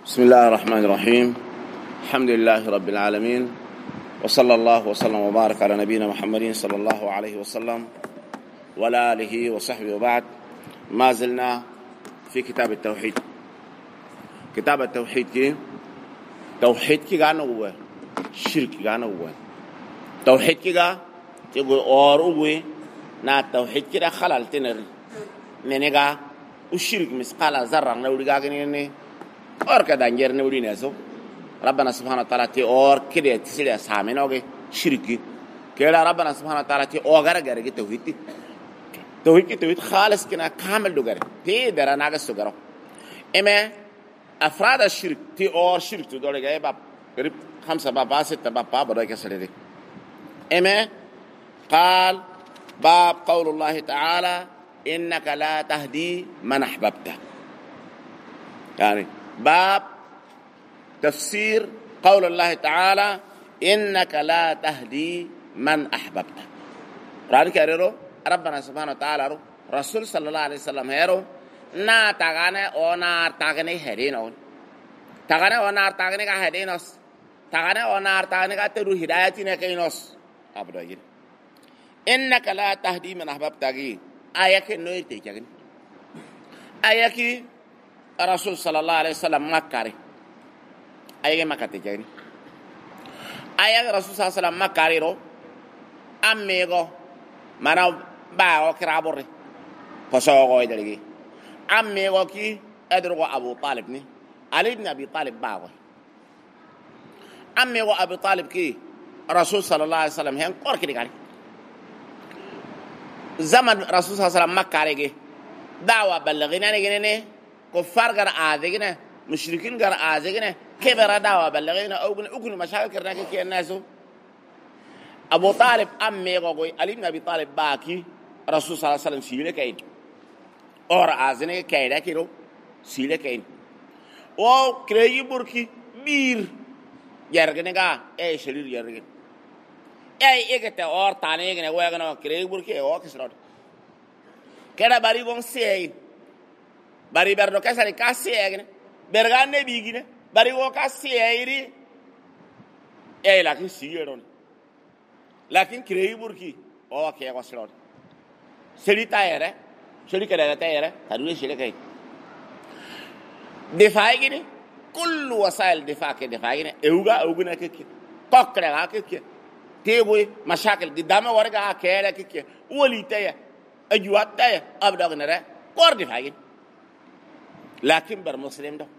بسم الله الرحمن الرحيم. الحمد لله رب العالمين، وصلى الله وسلم وبارك على نبينا محمد صلى الله عليه وسلم وعلى آله وصحبه. وبعد، ما زلنا في كتاب التوحيد. كتاب التوحيد كي غانا هو شرك غانا هو توحيد كي تقول اوروي نا توحيد كي خلال تنر نيغا وشرك مسقال ذره نوري غاني اور كدا نجر نوري نسو ربنا سبحانه وتعالى تي اور كده تسيل سامينوغي شركي كده ربنا سبحانه وتعالى تي اوغار غارغي توحيد خالص كنا كامل دوغاري تي درا ناغسو غارو اما افراد الشرك تي اور شرك تدوري غاي باب قريب 5 باب 6 باب بدا كسلدي اما قال باب قول الله تعالى انك لا تهدي من احببت، يعني باب تفسير قول الله تعالى إنك لا تهدي من أحببت. رأيك يا ربنا سبحانه وتعالى رسول صلى الله عليه وسلم هيرو نا تغاني أو نار تغاني هدينون تغاني أو نار تغاني كهدينوس تغاني أو نار تغاني كترو هدايتنا كينوس أبدا يجي إنك لا تهدي من أحببت أجي آيك نوير تيجي آيك رسول صلى الله عليه وسلم مكاري أيه ما كتجاني أيه رسول صلى الله عليه وسلم مكاري رو أميغو مانا باو كرابوري فسوغو يدري أميغو كي أدرو أبو طالب ني علي بن أبي طالب باو أميغو أبو طالب كي رسول صلى الله عليه وسلم هين قرك دي زمن رسول صلى الله عليه وسلم مكاري دعوة بلغينا نجيني كفار غير آذينا مشركين غير آذينا كبر دعوة بلغينا أوكل مشاكل كرنا كي الناس أبو طالب أمي غوي علي بن أبي طالب باكي رسول صلى الله عليه وسلم سيله كاين اور آذينا كايدا كيرو سيله كاين أو كريي بركي بير يرغنغا أي شرير يرغن أي إكتا اور تاني غنا ويغنا كريي بركي أو كسرود كذا باري بون سي bari berdo kasari kasiyegne berganne bigine bari wo kasiyeri lakin siyeron lakin krei burki o ke ko slot seli tayere seli kada tayere tadule seli kay defaigine kullu wasail defake defaigine uguna keke kokre ga keke teboy mashakil gidama warga kele keke woli taya ajuat taya abdagne re kor defaigine لكن بر مسلم ده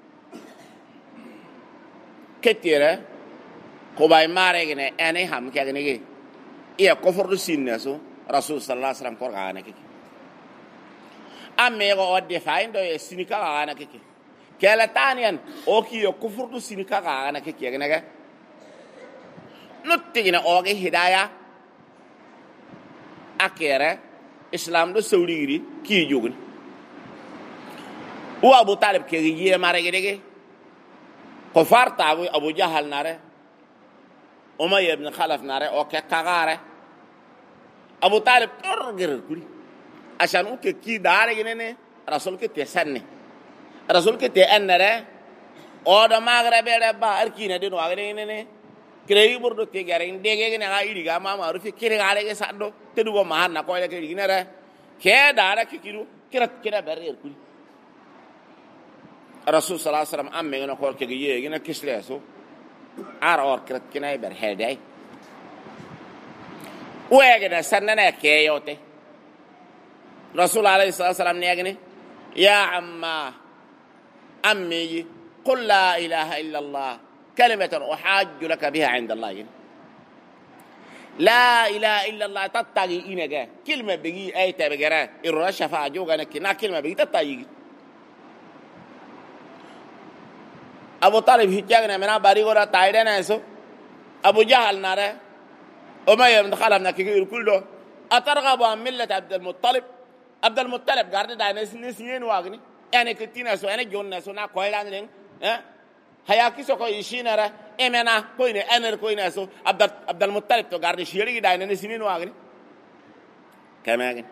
كتيرة كوباي مارجنا أنا هم كأني إيه كفر السين نسو رسول صلى الله عليه وسلم كورعانا كي أمي يقعد دفاعين ده السينكا عانا كي كلا تانيان أوكي كفر السينكا عانا كي كأني كا نتيجنا أوكي هدايا أكيرة إسلام ده سوريري كي يجون هو أبو طالب كي مارجينه كفار تابو أبو جهل ناره أمية بن خلف ناره أو كعاره أبو طالب ترجر كوري عشان هو كي دارجينه رسول كي تسنه رسول كي تأنره أو دماغ ربيع با أركينه دينو أغرينه كريه بردو تيجارين ديجينه عايري كما معروف كيره عليه سادو تدو بمهان نقول لك كيرينه ره كي داره كيرو كيرا برير كوري رسول صلى الله عليه وسلم أمي أنا قول كجيه جينا كسلاسو أور كرت كنا يبر هداي ويجنا سننا كيوتي رسول عليه الصلاة والسلام نيجني يا عما أمي قل لا إله إلا الله كلمة أحاج لك بها عند الله لا إله إلا الله تتاجي إنجا كلمة بيجي أي تبجرا الرشفة جوجنا كنا كلمة بيجي تتاجي أبو طالب هيجانا منا باريغورا تايدنا يسو أبو جهل ناره أمية بن خلف نكير كله أترغب عن ملة عبد المطلب قارد داينا سنين واغني يعني كتينا سو أنا جون سو نا كويلان لين هياكي سو كوي شينارا إمنا كوينه أنر كوينه سو عبد المطلب تو قارد شيري داينا سنين واغني كمان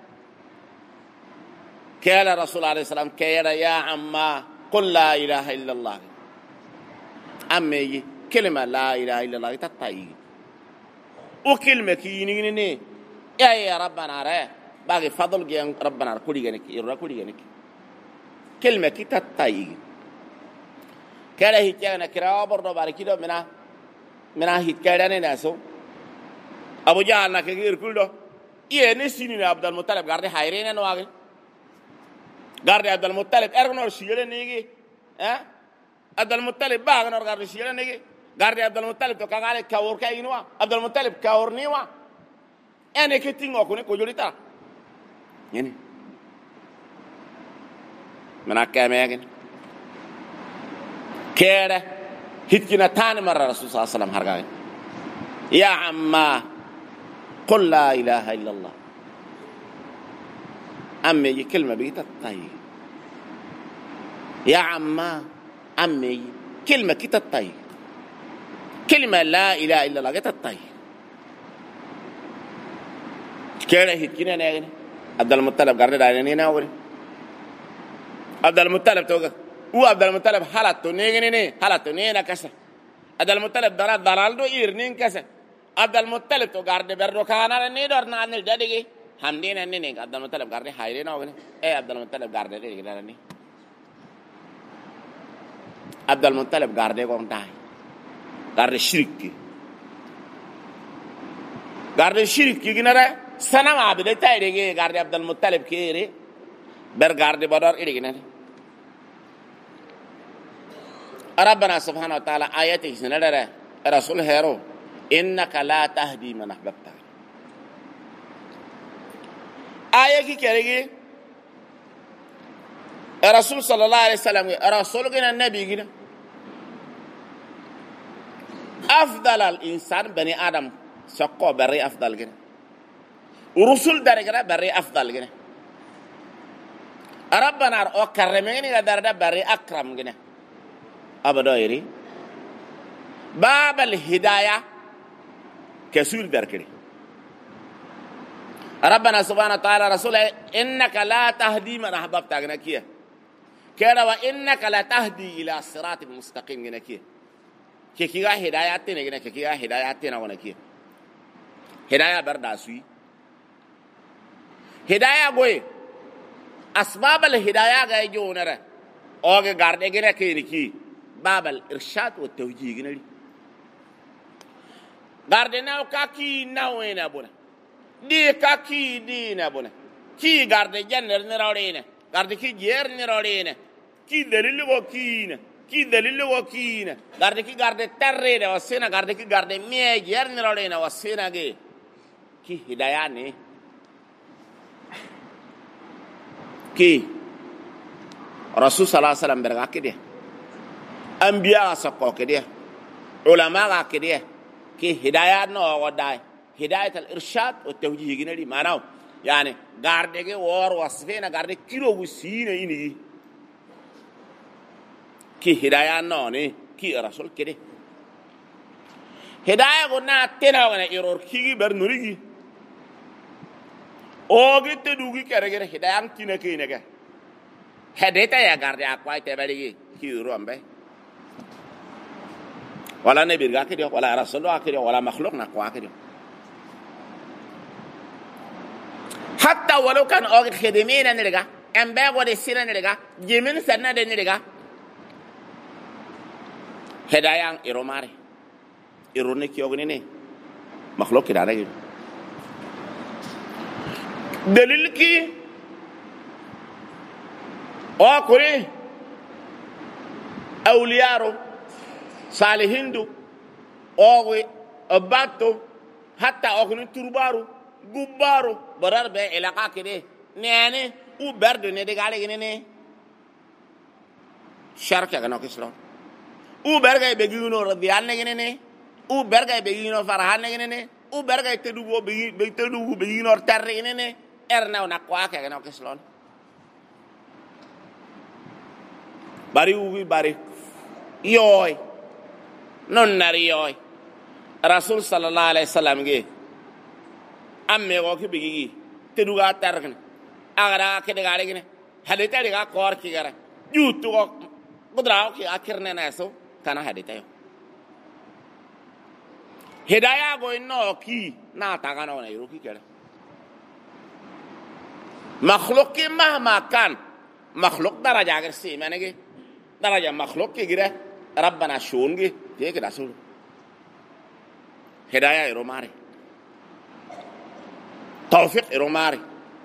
كلا رسول عليه السلام كلا يا عما قل لا إله إلا الله أمي كلمة لا إله إلا الله تطيع وكلمة كينيني يا ربنا رأى باقي فضل جيان ربنا كل جنك يرى كل جنك كلمة كي تطيع كلا هيتيانا كراو برضو باركيدو منا هيت كيراني ناسو أبو جهل نكير كله نسيني عبد المطلب قاردي حيرين نواقل قاردي عبد المطلب أرغنور شيئا نيجي عبد المطلب باغنور قاردي شيئا نيجي قاردي عبد المطلب تو كاغالي كاور كاينوا عبد المطلب كاور نيوا أنا كتير أكون كوجوليتا يعني من أكمل كيره هتكنا تاني مرة رسول صلى الله عليه وسلم هرجعين يا عما قل لا إله إلا الله أمي كلمة بيت الطيب يا عما أمي كلمة كت الطيب كلمة لا إله إلا الله كت الطيب كيره هتكنا ناقين عبد المطلب قرر داريني ناوري عبد المطلب توقع وعبد المطلب حالته نيجي حالته نينا كسر عبد المطلب دلال دو إيرنين كسر عبد المطلب تو غارد بردو كانا نيدور نانل داديجي حمدين نيني عبد المطلب غارد حيرين أوغني عبد المطلب غارد داديجي لاني عبد المطلب غارد كون تاي غارد شريك جنرا سنة ما بدي تاي ديجي غارد عبد المطلب كيري بر غارد بدر إيديجي ناني ربنا سبحانه وتعالى آياته سنرى رسول هيرو إنك لا تهدي من أحببت آية كي كريجي رسول صلى الله عليه وسلم رسول جنا النبي جنا أفضل الإنسان بني آدم سقوا بري أفضل جنا ورسول درجة بري أفضل جنا ربنا أكرمني درجة بري أكرم جنا أبدا يري باب الهداية كسور دركري ربنا سبحانه وتعالى رسوله إنك لا تهدي من أحببت أغنكيه كذا وإنك لا تهدي إلى الصراط المستقيم أغنكيه كيكيغا هداياتنا أغنكيه كيكيغا هداياتنا أغنكيه هداية برداسوي هداية بوي أسباب الهداية غاية جونرة أوغي غارد أغنكيه نكي باب الإرشاد والتوجيه أغنكيه غاردنا وكاكي ناوينا بونا دي كاكي دينا بونا كي غارد جنر نرورينا غارد كي جير نرورينا كي دليل وكينا كي دليل وكينا غارد كي غارد ترينا وسينا غارد كي غارد مي جير نرورينا وسينا كي هداياني كي رسول صلى الله عليه وسلم برغا كده أنبياء سقوا كده علماء كده كي هداية نوعداي هداية الإرشاد والتوجيه جنري معناه يعني غاردك وور وصفنا غاردك كيلو وسينا إني كي هداية نوني كي رسول كده هداية قلنا تنا ونا إيرور كي برنوري أوجي تدوغي كرجع هداية تنا كي نجا هداية يا غاردك أقوى تبالي كي روم بي ولا نبي كده ولا رسول كده ولا مخلوق نقوى كده حتى ولو كان أوجد خدمين نرجع أمبارح ودسينا نرجع جميل سنة نرجع هدايا إيروماري إيرونيك يوغنيني مخلوق كده على كده دليل كي أو كوري أولياء صالحين أوغي أباتو حتى أوغني تربارو غبارو برار به علاقة كده نياني وبرد نديك على جنينه شركة كنا كسران وبرجع بيجينو رضيان جنينه وبرجع بيجينو فرحان جنينه وبرجع تدوبو بيجينو تر جنينه إرنا ونقوى كنا كسران باري وبي باري يوي نوناري يوي رسول صلى الله عليه وسلم جه أمي وكي بيجي تدوغا تركن أغرا كده غارينه هديتا ديغا كور كي غرا يوتو قدراو كي أكيرنا ناسو كان هديتا hidaya go inno ki na tagana wana yiro ki kere makhluk ki mahma kan makhluk daraja agar si manege daraja makhluk ki gira rabbana shonge te ke rasul hidaya iro mare tawfiq iro mare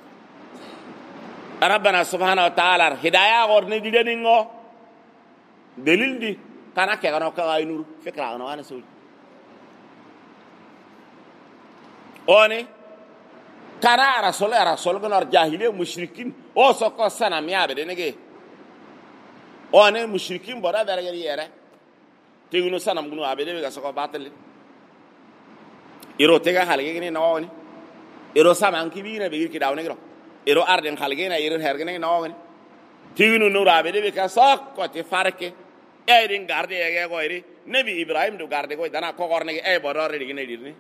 rabbana subhanahu wa ta'ala hidaya gor ne dideni ngo delil di kana ke gano ka ay nur fikra gano ana sul oni kana rasul gano jahiliya mushrikin o sokko sanam yabe de nege oni mushrikin bora dara gari yere tegunu sanam gunu abe de ga sokko batal iro tega halge ni nawoni iro saman kibina be ki dawne gro iro arden halge na iro hergene nawoni tegunu nurabe de ka sokko te farke erin garde ege ko iri nabi ibrahim do garde ko dana ko gorne e borore digine dirni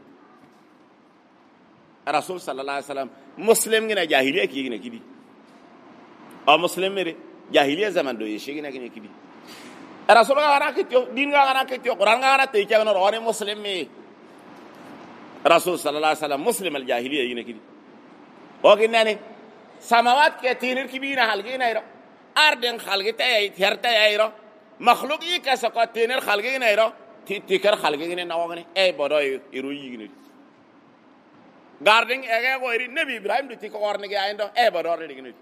rasul sallallahu alaihi wasallam muslim gina jahiliya ki gina kidi o muslim mere jahiliya zaman do yeshi gina kidi rasul ga ana kityo din ga ana kityo quran ga ana te kya no ore muslim me rasul sallallahu alaihi wasallam muslim al jahiliya gina kidi o ginane samawat ke tinir kibina halgina iro arden khalgite ay therta ay iro makhluk yi ka sako tinir khalgina iro tikar khalgina nawagni e bodo iru yigini garden ege go iri nabi ibrahim du tiko orne ge ayndo e bodo re digini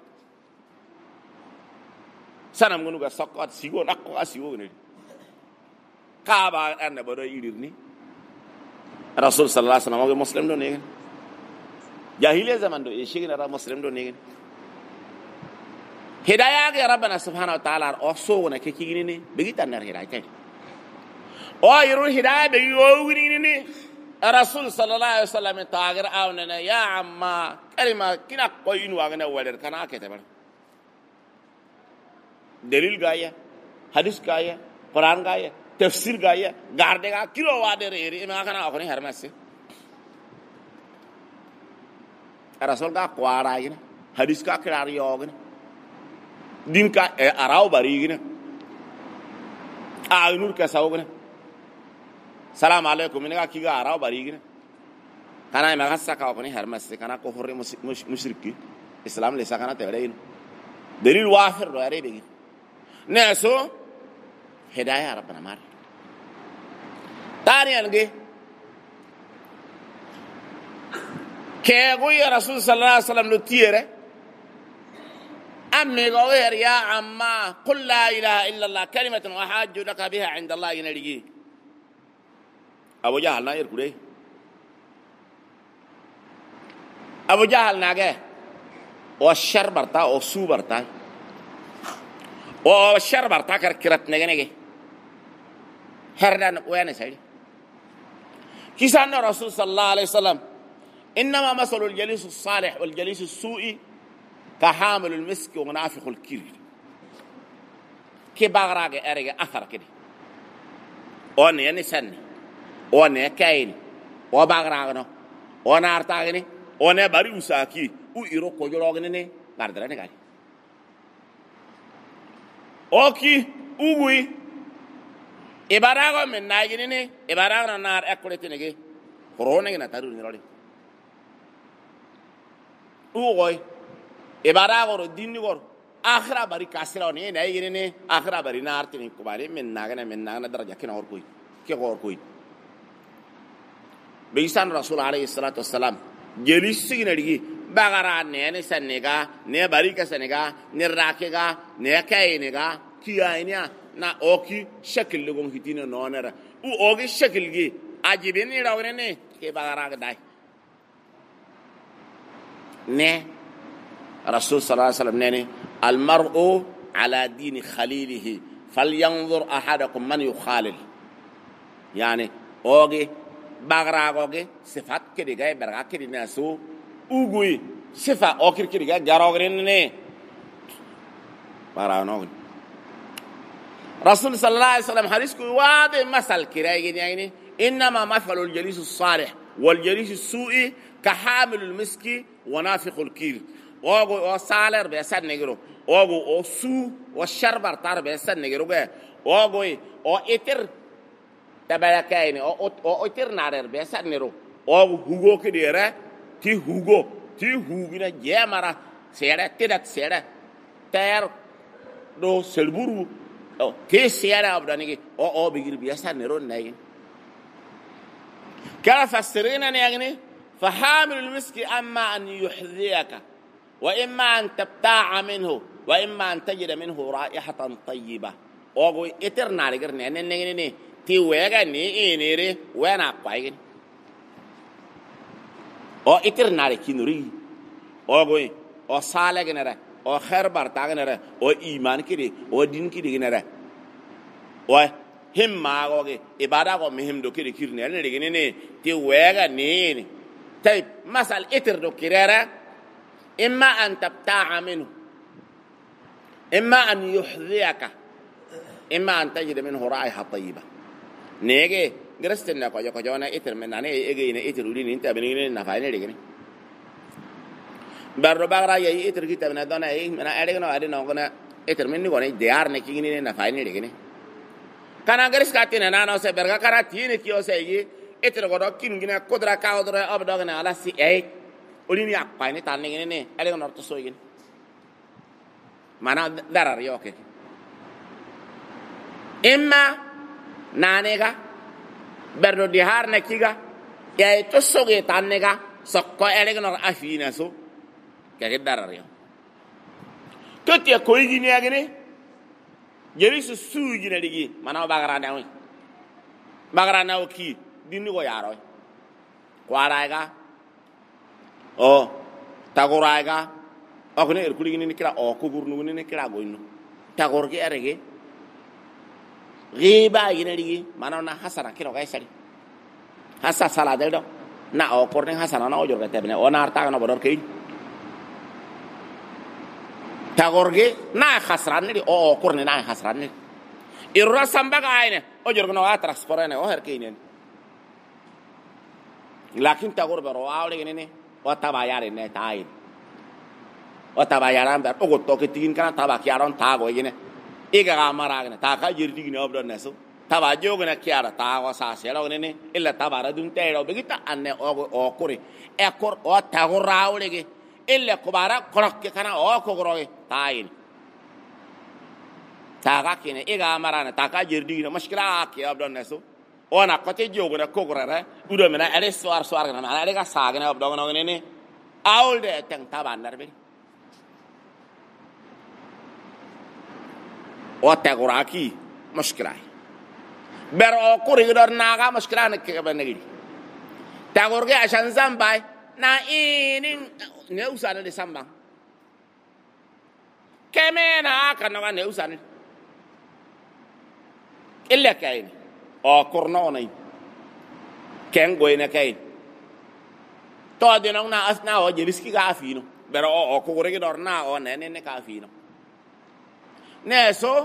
sanam gunu ga sako sigo nakko asigo ni kaaba anna bodo irirni rasul sallallahu alaihi wasallam muslim do ne jahiliya zaman do e shigina ra muslim do ne hidayah ge rabbana subhanahu wa ta'ala o so wona ke kigini ni bigita nar hidayah o yiru hidayah be yo wini ni rasul sallallahu alaihi wasallam taagar awna ya amma kalima kina koyin wagana waler kana ke tabar dalil gaya hadis gaya quran gaya tafsir gaya garde ga kilo wade re ma kana akoni harmasse rasul ga kwara yin hadis ka kirar yogna din ka araw bari gina a nur ka sawgna salam alaikum ina ki ga araw bari gina kana ma gassa ka ko ni harmas kana ko horre mushriki islam le sakana te rein dalil wafir do arabe naso hidayah rabbana mar tani ange ke go ya rasul sallallahu alaihi wasallam no tiere أمي غير يا عما قل لا إله إلا الله كلمة وحاج لك بها عند الله ينرجي أبو جهل ناير كده أبو جهل ناجه والشر برتا وسو برتا والشر برتا كرت نجنيه هردان وين سيد كيسان الرسول صلى الله عليه وسلم إنما مثل الجليس الصالح والجليس السوء كحامل المسك ونافخ الكير كي باغراغ ارغ اثر كده اون يعني سن اون كاين او باغراغ نو اون ارتاغني اون باري وساكي او يرو كو جوغني ني غاردراني غاري اوكي اوغوي اباراغ من ناغني ني اباراغ نار اكولتي نغي كورونا غنا تارو ني رولي اوغوي ibara goro dinni goro akhira bari kasira oni na yini ne akhira bari na artini ko bari men nagana daraja kina hor koy ke hor koy be isan rasul alayhi salatu wassalam jeli sigina digi bagara ne sanega ne bari ka sanega ne rakega ne kayinega kiyainya na oki shakil lugon hitina nonera u ogi shakil gi ajibini rawne ne ke bagara ga dai ne رسول صلى الله عليه وسلم نيني المرء على دين خليله فلينظر أحدكم من يخالل يعني اوغي باغرا اوغي صفات كدي غاي برغا كدي ناسو اوغوي صفه اوكر كدي غاي جاروغرين ني بارانو رسول صلى الله عليه وسلم حديث كو واضح مثل كراي يعني انما مثل الجليس الصالح والجليس السوء كحامل المسك ونافخ الكير ogo o saler be san negro ogo o su o sharbar tar be san negro be ogo o eter tabara kayni o tirnarer be sadnero o hugo kidere ti hugina jemara sere tidat sere ter do selburu ti sere abdanigi o bigir be sadnero nayin kala fasirina ne yagni فحامل المسك أما أن يحذيك وإما أن تبتاع منه وإما أن تجد منه رائحة طيبة أقول إترنا لقرني أنني تيوغا ني إنيري وين أقاين أو إترنا لكينوري أقول أو صالح نرى أو خير برتاع نرى أو إيمان كذي أو دين كذي نرى أو هم ما أقول إبادة أو مهم دو كذي كيرني أنا لقيني تيوغا ني طيب مثل إتر دو كيرارا إما أن تبتاع منه إما أن يحذيك إما أن تجد منه رائحة طيبة نيجي جرستنا كجونا إتر من أنا إجينا إتر ولين أنت بنيجي نفعنا ليجني برو بقرا يي إتر كي تبنا دونا إيه من أريجنا أرينا كنا إتر مني كنا ديار نكيجيني نفعنا ليجني كنا جرس كاتين أنا نوسه برجع كنا تيني كيو سيجي إتر قدر كين كودرا كاودرا أبدأنا على سي أي ولين يقايني تاني إني أرينا نرتسويين mana darar yoke imma nanega berdo di harne kiga ya to soge tanega sokko elegnor afina so kage darar yo kete ko yini agene jeri su suuji na digi mana bagara na ki dinni go yaro ko araiga o tagoraiga akone erkuli ni kira o ko gurnu ni kira goyno tagor ge arege riba yina digi manana hasana kiro ga sari hasa sala del do na o korne hasana na o jorga tebne o nar ta na bodor kay tagor ge na khasran ni o korne na khasran ni irra samba ga ayne o jorga no transporene o her kaynen lakin tagor baro awle ni o tabayare ne tayin o tabayaran ber o to ke tin kana tabakiaron tago yine iga gamara ne ta ka jirdi ne obdo neso tabajo ne kiara tago sa selo ne illa tabara dun tero begita anne o kore e kor o tago rawle ge illa kubara korok ke kana o ko goroge tayin taga kine iga gamara ne ta ka jirdi ne mushkila ke obdo neso ona kote jogo ne ko gorere udo mena ere soar ne mana ere ga saga ne obdo no ne awde teng taban darbe وتغراكي مشكلة بر أقول يقدر ناقة مشكلة نكبر نجري تغرقي عشان زنباي ناين نوسان لسامبا كمان كنا نوسان إلا كاين أو كورنوني كان قوينا كاين تودينا نا أثنا أو جلسكي كافينو بر أقول يقدر نا أو نين كافينو neso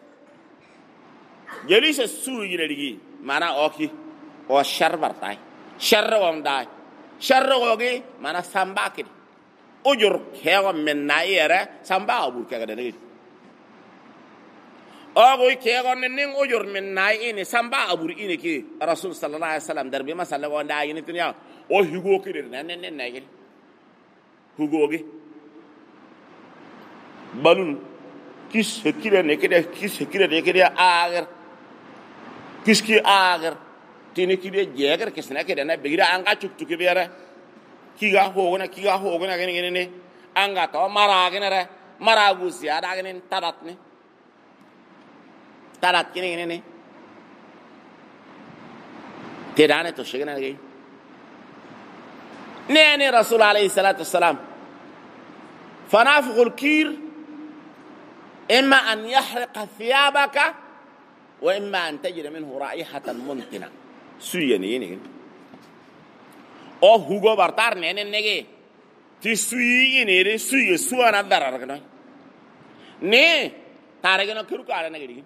jelise suuji digi mana oki o sharbartai sharrawam dai sharrawogi mana sambaki ujur kewa mennaire samba abur kaga dagi ogo kewa nin ujur mennai ini samba abur ini ki rasul sallallahu alaihi wasallam darbe masalla go ndai ni tunya o hugo ki nen nagi hugo gi balun kis hekire nekede agar kiski agar tini kide jeger kisna kede na begira anga cuk biara kiga hogona gene ne anga to mara gene re mara gusi ada gene tarat gene ne tedane to shegena ge ne rasul alayhi salatu wassalam fanafiqul kir إما أن يحرق ثيابك وإما أن تجد منه رائحة منتنة سويني أو هو برتار نيجي تسويني سوانا دراركنا نه تارجنا كيروك على نجري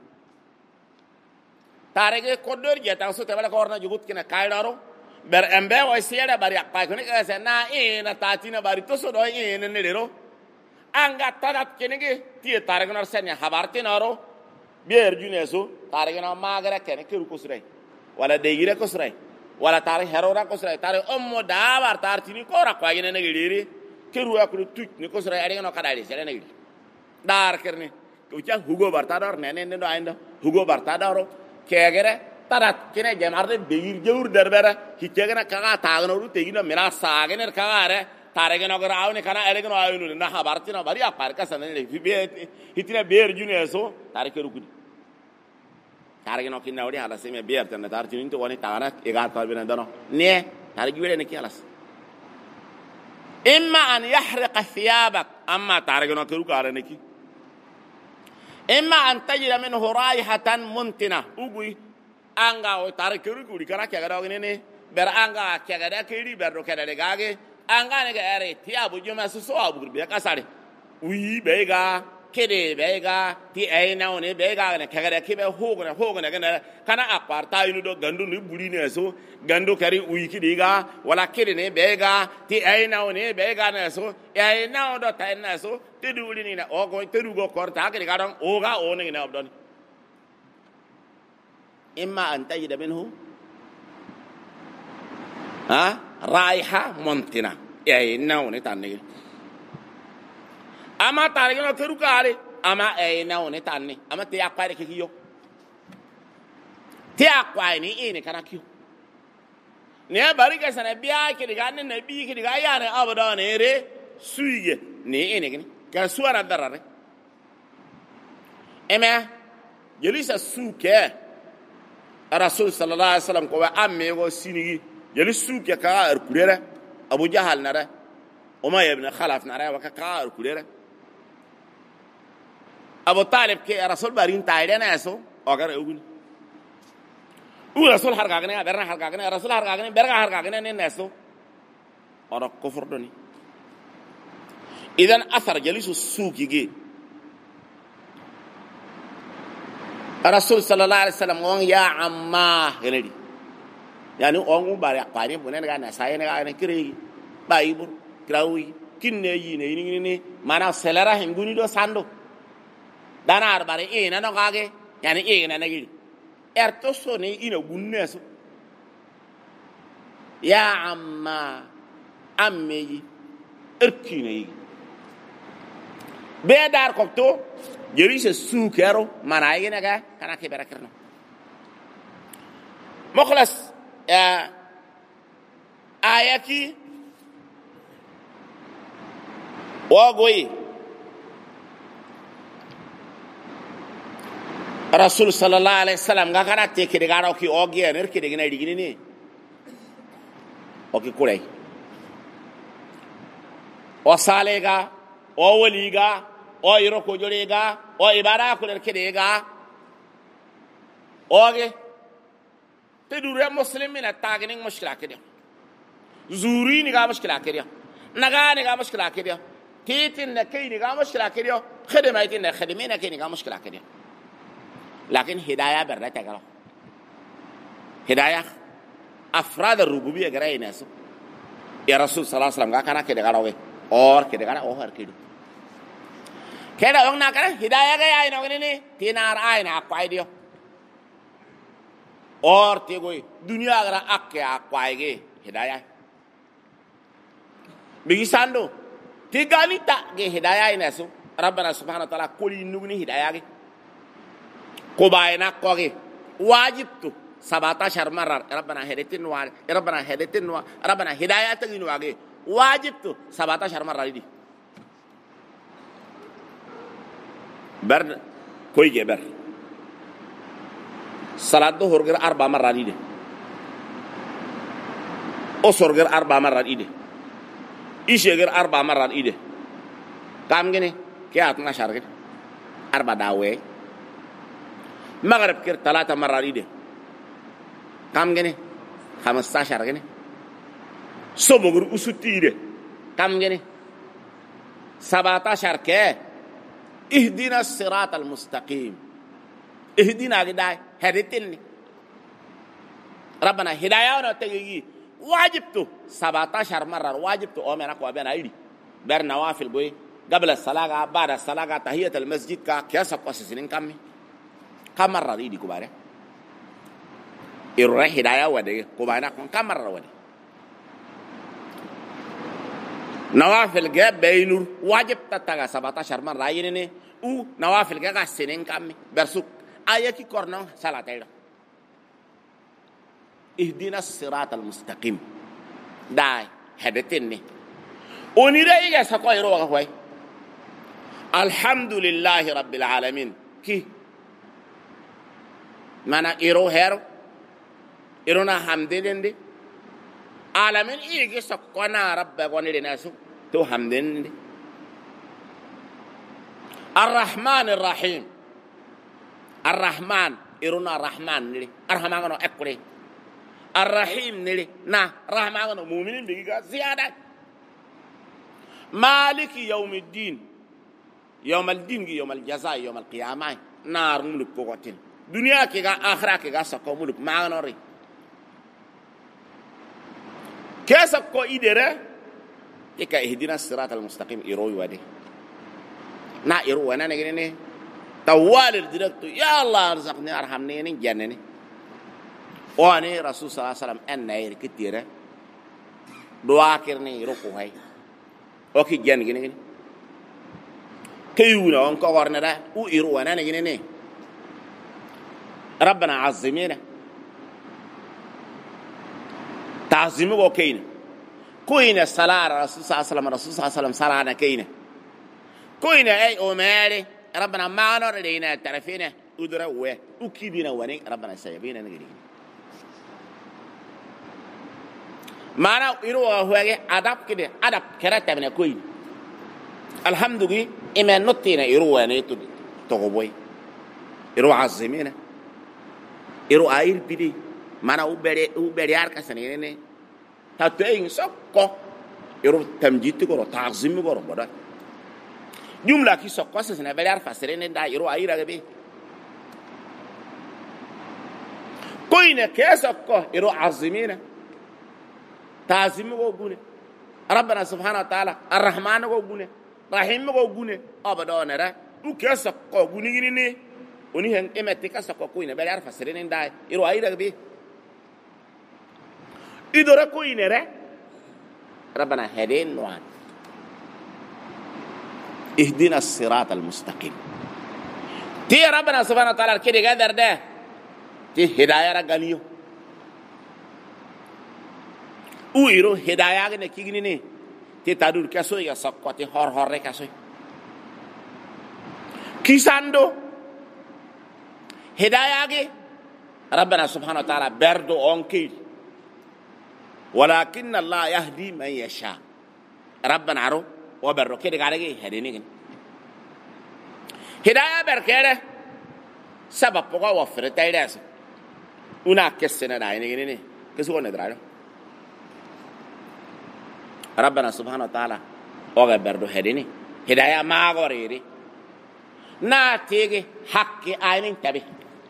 تارجة كودر جاتا سو تبلا كورنا جبوت كنا كايدارو بر أمبا ويسيرا بريا كايكوني كأسنا تاتينا باري توسو دوي نيرو anga tadat kenege tie taragnar senya habarte naro bier juneso taragna magara kene kiru kusre wala degira ko sray wala tar herora ko sray tar ummo dabar tar tini ko ra kwa gine ngiri keru akru tut ni ko sray ari no kadali sele ngiri dar kerne ko cha hugo bartador nene ndo aindo hugo bartador kegere tarat kine jamarde begir jeur derbera hikegena kaga tagno ru tegino mena sagene kagare taregen ogara awne kana elegen awnu na habartina bari apar ka sanene hitina ber june so tarekeru kudi taregen okinna odi hala seme ber tan tarjinin to woni tagana egar talbena dano ne targiwele ne kialas imma an yahriqa thiyabak amma taregen okiru kare neki imma an tajida minhu raihatan muntina ugui anga o tarekeru kudi kana kagara ogene ber anga kagara kedi berdo kedade gage anga ne ga are tiabu juma so abu be kasare wi bega kede bega ti aina one bega ne kagara kibe hogona kana aparta inu do gandu ni buri ne so gandu kari wi kidiga wala kede ne bega ti aina one bega ne so aina do ta ne so ti duli ni na o go teru go korta kede gadon o ga o ne na obdon imma an tajida minhu raiha montina naone tanne ama tarige no keru kare ama naone tanne ama te akware ke kiyo te akwai ni ene kana kiyo ne bari ka sana biya ke diga ne bi ke diga ya ne abada ne re suige ne ene gni ka suara darare ema jelisa suke rasul sallallahu alaihi wasallam ko wa amme go sinigi jelisu ke ka kurere abu jahal nare umayya ibn khalaf nare wa ka kurere abu talib ke rasul barin taide na so agar ugun rasul har gagane berna har gagane rasul har gagane berga har gagane ne naso ora kufur doni idan athar jelisu suki ge rasul sallallahu alaihi wasallam on ya amma geledi yani ongu bari akpani bunen ga na sayene ga na kiregi baibur krawi kinne yi ne ni mana selera hinguni do sando dana arbare ina no gage yani ina na gidi erto so ne ina gunneso ya amma ammeyi erkine yi be dar ko to jeri se sukero mana yene ga kana ke barakerno mukhlas ayaki wagoyi rasul sallallahu alaihi wasallam ga kana te kede gara ki ogi ener kede gina digini ni oki kulay o salega o waliga o yiro ko jorega o ibara ko der kede ga oge تدور مسلمين التاجرين مشكلة كده زوري نجا مشكلة كده نجا نجا مشكلة كده تيتين نكين نجا مشكلة كده خدماتين نخدمين نكين نجا مشكلة كده لكن هداية برد تجرا هداية أفراد الربوبية جراي ناس يا رسول صلى الله عليه وسلم كنا كده جراوي اور كده جرا اور كده كده أغنى كده هداية جاي نقولني تينار عين أقوى اور تيغوي دنيا اگر اكي اقوايغي هدايه بيساندو تيغاني تا جي هدايه نسو ربنا سبحانه وتعالى كولي نغني هدايه كوباينا كوغي واجبتو 17 مره ربنا هديتن ربنا هدايه تغني واغي واجبتو 17 مره دي برد كوي جبر صلاة الظهر غير 4 مرات يده أسر غير 4 مرات يده إيشة غير 4 مرات يده كم جنيه كيا 12 كده 4 دعوة مغرب غير 3 مرات يده كم جنيه 15 جنيه صبح غير أسوتي يده كم جنيه 17 كه اهدنا الصراط المستقيم اهدنا كده هديتني ربنا هداية ونتجي واجبته 17 مرة واجبته أمي أنا كوابين أيدي بر نوافل قوي قبل الصلاة بعد الصلاة تحية المسجد كياسة قصصين كم مرة أيدي كباره إرو هداية ودي كوبانا كون كامر ودي نوافل جاب بينور واجب تتاغا 17 مرة ينيني او نوافل جا سنين كامي برسوك آيكي كورنو صلاة تيرا اهدنا الصراط المستقيم داي هدتني ونرى إيجا سكو يروغا هواي الحمد لله رب العالمين كي مانا إيرو هيرو إيرونا حمدين دي عالمين إيجي سكونا رب ونرى ناسو تو حمدين دي الرحمن الرحيم الرحمن إيرونا الرحمن نري الرحمن نو أكوري الرحيم نري نا الرحمن نو مؤمنين بيجا زيادة مالك يوم الدين يوم الدين يوم الجزاء يوم القيامة نار ملك قوتين دنيا كيغا آخرة كيغا سكو ملك ما نوري كيسكو إيدره كيكا إهدنا الصراط المستقيم إيروي ودي نا إيرو وانا نجني توال الدركتو يا الله ارزقني ارحمني جنني واني رسول صلى الله عليه وسلم ان نير كتيره دواكرني يروكو هاي اوكي جن جن كيونا انكو ورنا ده او إيرو وانا نجني ربنا عظمينا تعظيمه وكينا كوينا الصلاة رسول صلى الله عليه وسلم صلاة كينا كوينا أي أمالي ربنا ما نرينا تعرفينا ودروا وكيبينا وني ربنا سيبينا نجري ما أنا يروى هو أدب كده أدب كرات من كوين الحمد لله إما نطينا يروى نيتو تغوي يروى عظيمنا يروى أير بدي ما أنا أوبري أركس نيني تاتين سكو يروى تمجيد كورو تعظيم كورو بدأ جملة كي سقوس سنة بليار فسرين دا يرو أيرا جبي كوينة كيسكو يرو عظيمينه تعظيم وجونه ربنا سبحانه وتعالى الرحمن وجونه رحيم وجونه أبدا نرى وكيسكو جوني وني هن إمتى كيسكو كوينة بليار فسرين دا يرو أيرا جبي إدورا كوينة رة ربنا هدين نوان اهدنا الصراط المستقيم تي ربنا سبحانه وتعالى كده قدر ده تي هداية رجاليو ويرو هداية نكيجني نه تي تدور كسوي يا سقطي هر كسوي كيساندو هداية ربنا سبحانه وتعالى بردو أنكيل ولكن الله يهدي من يشاء ربنا عرو وبرو كده قاعد هديني هداية بركة سبب بقى وفر تايداس وناكسنا دايني كسوة ندراه ربنا سبحانه وتعالى وبرو هديني هداية ما غوريري ناتيجي حق عينين تبي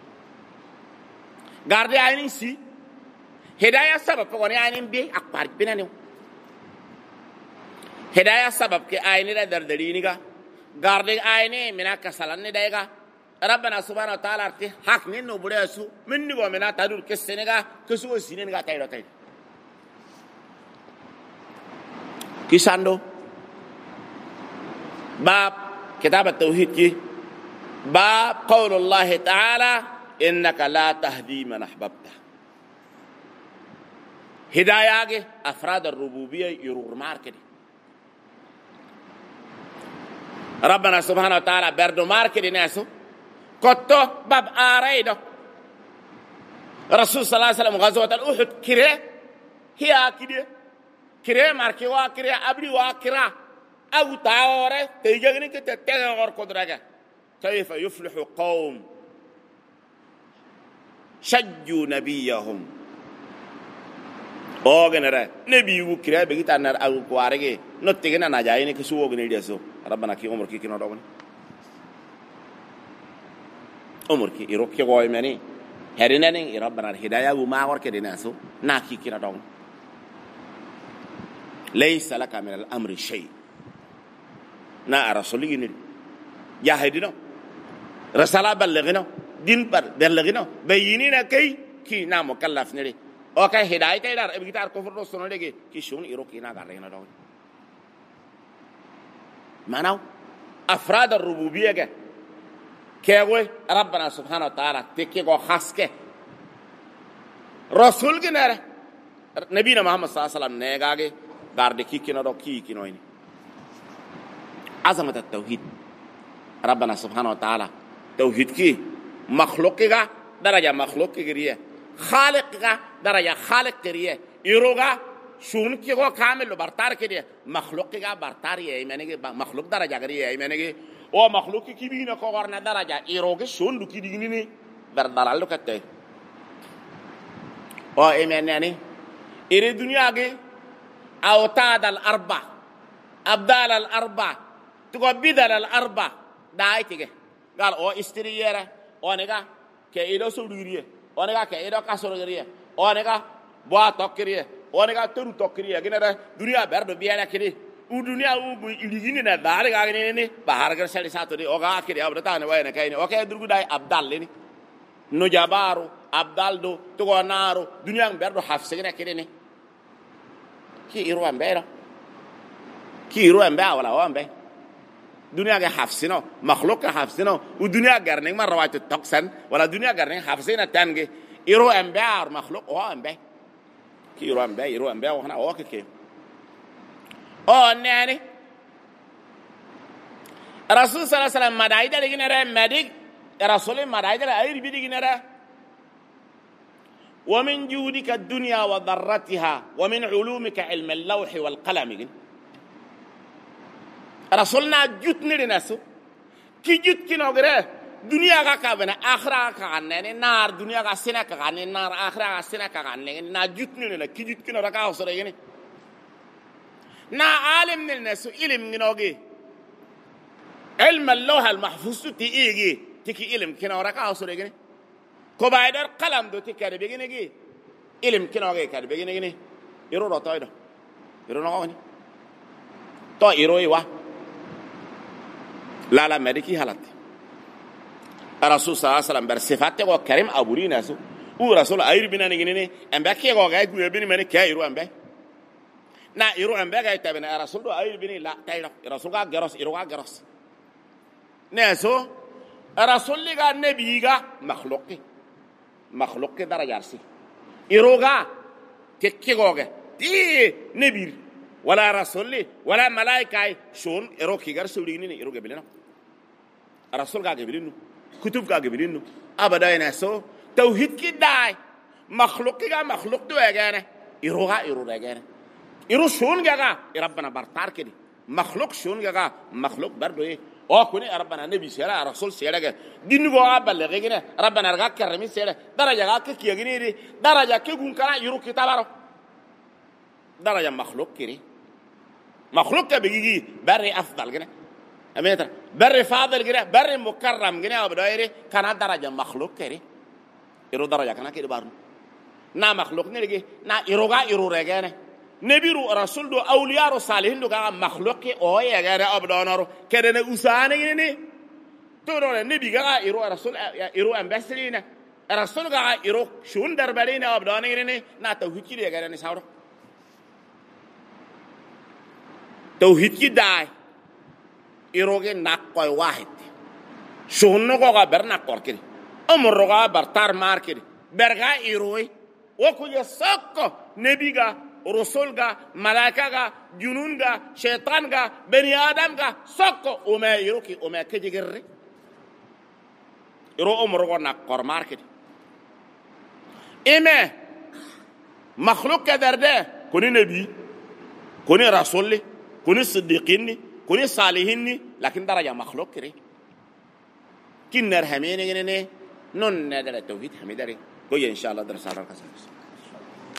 قاعد عينين سي هداية سبب بقى عينين بي أكبر بينانيو هداية سبب كأيني لا دردرينيكا غاردين أيني منا كسلان ندايكا ربنا سبحانه وتعالى أرتي حق نينو بريسو مني ومنا تدور كسينيكا كسو سينيكا تايرو تايرو كيساندو باب كتاب التوحيد كي باب قول الله تعالى إنك لا تهدي من أحببت هداية أفراد الربوبية يرور ماركدي ربنا سبحانه وتعالى بردو ماركدي ناسو كتو باب آريدو رسول صلى الله عليه وسلم غزوة الأحد كريه هي كده كريه ماركي واكريه أبري واكرا أو تاوري تيجيني كتتغير قدرك كيف يفلح قوم شجوا نبيهم اوغنرا نبي وكرا بيتا نار او كوارغي نوتيغنا ناجايني كسو اوغني ديسو ربنا كي عمر كي كنو دوغني عمر كي يروكي غوي ماني هريناني ربنا الهدايه وما ورك ديناسو ناكي كي دوغني ليس لك من الامر شيء نا رسولي يا هدينا رساله بلغنا دين بلغنا بينينا كي ki na mukallaf nere o ka hidayat ida ibitar kufur do sono lege ki shun iro ki na garre na do manaw afrad ar-rububiyyah ke kewe rabbana subhanahu wa ta'ala tekke go khaske rasul ke nere nabi na muhammad sallallahu alaihi wasallam ne gage garde ki kino do ki kino ini azamat at-tauhid rabbana subhanahu wa ta'ala tauhid ki makhluq ga daraja makhluq ke giriye khaliq ga daraja khaliq giriye iroga shun ki go kamil bartar ke diye makhluq ga bartar ye mane ge makhluq daraja giriye mane ge o makhluq ki bi na ko warna daraja iroga shun du ki digini ni dar dalal ko te o emenani ire dunya ge awtad al arba abdal al arba tugo bidal al arba daitige gal o istriyera onega ke ido suduriye onega ke ido kasorogiriye onega boa tokkiriye onega toru tokkiriye ginara dunia berdo biana kidi u dunia u iligini na dare ga ni bahar gar sali sato di oga kidi abata ne wayna kayni o ke durgu dai abdal ni no jabaru abdaldo tugo naro dunia berdo hafsegina kidi ni ki iru ambera ki iru amba wala o ambe dunia ga hafsino makhluq ga hafsino u dunia garning mar rawat toksan wala dunia garning hafsina tange iro ambar makhluq o ambe ki iro ambe o hana o ke o nani rasul sallallahu alaihi wasallam madaida diginara madig rasul madaida ayri bidiginara ومن جودك الدنيا وضرتها ومن علومك علم اللوح والقلم رسولنا جتني لناسو كي جت كي نغرى دنيا كابنا آخرة كعنني نار دنيا كسنة كعنني نار آخرة كسنة كعنني نا جتني لنا كي جت كي نركا وصريني نا عالم لناسو علم نغى علم اللوح المحفوظ تيجي تكي علم كي نركا وصريني كوبايدر قلم دو تكاد بيجيني علم كي نغى كاد بيجيني يرو رطايدا يرو نغاني تو يروي وا لا لا مدكي حالات الرسول صلى الله عليه وسلم برصفاته وكريم ابوري ناسو ورسول اير بنا نغني امبكي غاي بني من كايرو امبي نا يرو امبي غاي تبنا الرسول دو اير بني لا تايرو الرسول غا غرس يرو غا غرس ناسو الرسول لغا نبي غا مخلوق درجارسي يرو غا تكي غوغا دي نبي ولا رسول ولا ملائكه شون يرو كي غير سوليني يرو غبلنا الرسول غا غبلينو كتب غا غبلينو ابدا ينسو توحيد كي داي مخلوق غا مخلوق دو غانا يرو غانا يرو شون غا ربنا برتار كدي مخلوق شون غا مخلوق بردو ايه او كوني ربنا نبي سيرا رسول سيرا دين غو ابلغينا ربنا رغا كرمي سيرا درجه غا كي غني درجه كي غون كان يرو كتابارو درجه مخلوق كري مخلوق بيجي بري افضل كده امتر بري فاضل كده بري مكرم كده ابدايري كان درجه مخلوق كده يرو درجه كان كده بارن نا مخلوق نيجي نا يرو رغانه نبي رسول دو اولياء صالحين دو كان مخلوق او يغانه ابدانارو كده نوسانه ني تورو نبي غا يرو رسول يرو امبسلينا رسول غا يرو شون دربالينا ابدانه ني نا توحيد كده يغانه ساورو توحيد كي داي يروغي ناقوي واحد شون نغوغا برناقور كده امروغا برتار مار كده برغا يروي وكو يساقو نبيغا رسولغا ملاكاغا جنونغا شيطانغا بني آدمغا ساقو وما يروكي وما كجيغري يرو امروغا ناقور مار كده إما مخلوق كدرده كوني نبي كوني رسولي كوني صديقيني كوني صالحيني لكن درجة مخلوق كري كنر هميني نون ندر التوحيد هميدري كوي إن شاء الله درس على القصص